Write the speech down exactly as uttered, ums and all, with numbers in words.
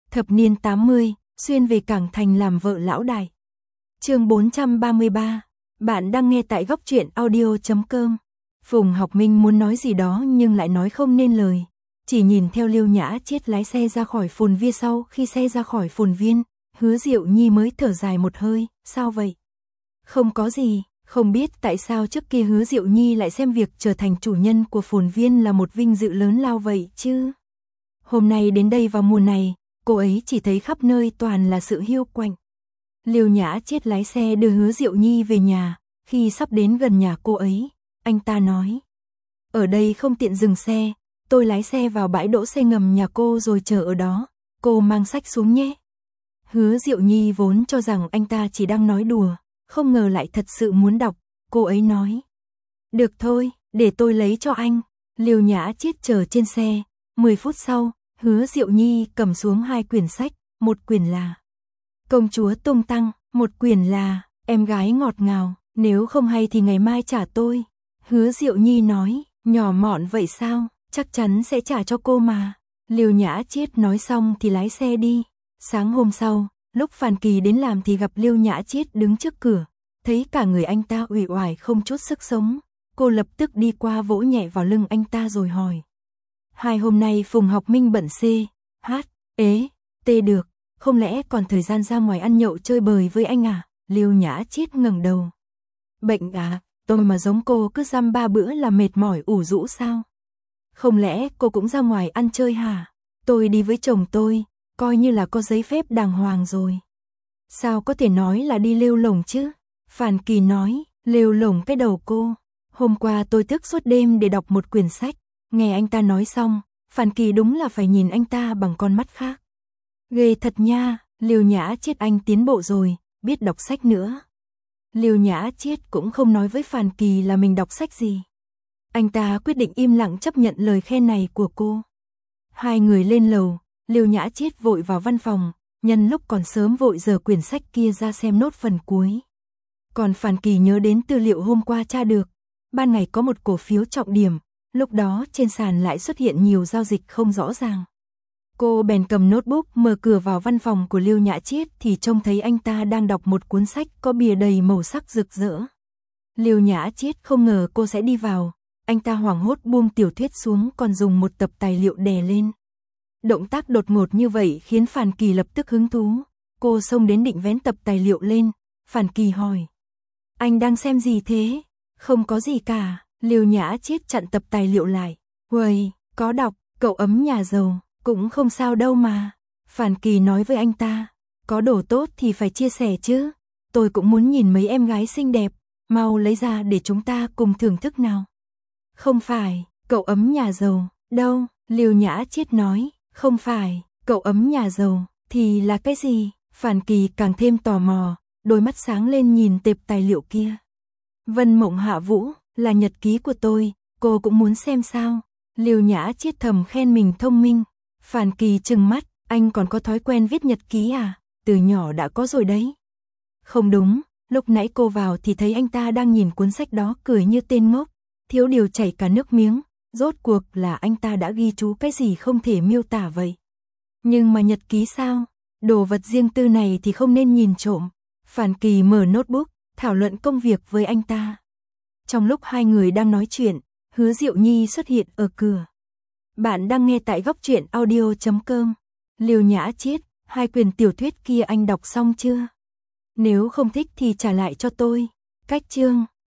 Thập niên tám mươi, xuyên về Cảng Thành làm vợ lão đại. Chương bốn trăm ba mươi ba. Bạn đang nghe tại góc truyện audio chấm com. Phùng Học Minh muốn nói gì đó nhưng lại nói không nên lời, chỉ nhìn theo Liêu Nhã Chiết lái xe ra khỏi phồn viên. Sau khi xe ra khỏi phồn viên, Hứa Diệu Nhi mới thở dài một hơi, sao vậy? Không có gì, không biết tại sao trước kia Hứa Diệu Nhi lại xem việc trở thành chủ nhân của phồn viên là một vinh dự lớn lao vậy chứ. Hôm nay đến đây vào mùa này, cô ấy chỉ thấy khắp nơi toàn là sự hiu quạnh. Liêu Nhã Chiết lái xe đưa Hứa Diệu Nhi về nhà, khi sắp đến gần nhà cô ấy, anh ta nói: ở đây không tiện dừng xe, tôi lái xe vào bãi đỗ xe ngầm nhà cô rồi chờ ở đó, cô mang sách xuống nhé. Hứa Diệu Nhi vốn cho rằng anh ta chỉ đang nói đùa, không ngờ lại thật sự muốn đọc, cô ấy nói: được thôi, để tôi lấy cho anh. Liêu Nhã Chiết chờ trên xe, mười phút sau, Hứa Diệu Nhi cầm xuống hai quyển sách, một quyển là Công chúa tung tăng, một quyển là Em gái ngọt ngào, nếu không hay thì ngày mai trả tôi. Hứa Diệu Nhi nói: nhỏ mọn vậy sao, chắc chắn sẽ trả cho cô mà. Liêu Nhã Chiết nói xong thì lái xe đi. Sáng hôm sau, lúc Phan Kỳ đến làm thì gặp Liêu Nhã Chiết đứng trước cửa, thấy cả người anh ta uể oải không chút sức sống, cô lập tức đi qua vỗ nhẹ vào lưng anh ta rồi hỏi: hai hôm nay Phùng Học Minh bận C, H, ế, T được, không lẽ còn thời gian ra ngoài ăn nhậu chơi bời với anh à? Liêu Nhã Chiết ngẩng đầu: bệnh à, tôi mà giống cô cứ dăm ba bữa là mệt mỏi ủ rũ sao? Không lẽ cô cũng ra ngoài ăn chơi hả? Tôi đi với chồng tôi, coi như là có giấy phép đàng hoàng rồi. Sao có thể nói là đi lêu lổng chứ? Phan Kỳ nói: lêu lổng cái đầu cô. Hôm qua tôi thức suốt đêm để đọc một quyển sách. Nghe anh ta nói xong, Phan Kỳ đúng là phải nhìn anh ta bằng con mắt khác. Ghê thật nha, Liêu Nhã Chiết anh tiến bộ rồi, biết đọc sách nữa. Liêu Nhã Chiết cũng không nói với Phan Kỳ là mình đọc sách gì. Anh ta quyết định im lặng chấp nhận lời khen này của cô. Hai người lên lầu, Liêu Nhã Chiết vội vào văn phòng, nhân lúc còn sớm vội dở quyển sách kia ra xem nốt phần cuối. Còn Phan Kỳ nhớ đến tư liệu hôm qua tra được, ban ngày có một cổ phiếu trọng điểm, lúc đó trên sàn lại xuất hiện nhiều giao dịch không rõ ràng. Cô bèn cầm notebook mở cửa vào văn phòng của Liêu Nhã Chiết thì trông thấy anh ta đang đọc một cuốn sách có bìa đầy màu sắc rực rỡ. Liêu Nhã Chiết không ngờ cô sẽ đi vào, anh ta hoảng hốt buông tiểu thuyết xuống còn dùng một tập tài liệu đè lên. Động tác đột ngột như vậy khiến Phan Kỳ lập tức hứng thú, cô xông đến định vén tập tài liệu lên. Phan Kỳ hỏi: anh đang xem gì thế? Không có gì cả. Liêu Nhã Chiết chặn tập tài liệu lại. Uầy, có đọc Cậu ấm nhà giàu, cũng không sao đâu mà. Phan Kỳ nói với anh ta: có đồ tốt thì phải chia sẻ chứ. Tôi cũng muốn nhìn mấy em gái xinh đẹp, mau lấy ra để chúng ta cùng thưởng thức nào. Không phải, Cậu ấm nhà giàu, đâu? Liêu Nhã Chiết nói: không phải, Cậu ấm nhà giàu, thì là cái gì? Phan Kỳ càng thêm tò mò, đôi mắt sáng lên nhìn tệp tài liệu kia. Vân Mộng Hạ Vũ, là nhật ký của tôi, cô cũng muốn xem sao? Liêu Nhã Chiết thầm khen mình thông minh. Phan Kỳ trừng mắt: anh còn có thói quen viết nhật ký à? Từ nhỏ đã có rồi đấy. Không đúng, lúc nãy cô vào thì thấy anh ta đang nhìn cuốn sách đó cười như tên ngốc, thiếu điều chảy cả nước miếng. Rốt cuộc là anh ta đã ghi chú cái gì không thể miêu tả vậy? Nhưng mà nhật ký sao? Đồ vật riêng tư này thì không nên nhìn trộm. Phan Kỳ mở notebook, thảo luận công việc với anh ta. Trong lúc hai người đang nói chuyện, Hứa Diệu Nhi xuất hiện ở cửa. Bạn đang nghe tại góc truyện audio chấm com. Liêu Nhã Chiết, hai quyển tiểu thuyết kia anh đọc xong chưa? Nếu không thích thì trả lại cho tôi. Cách chương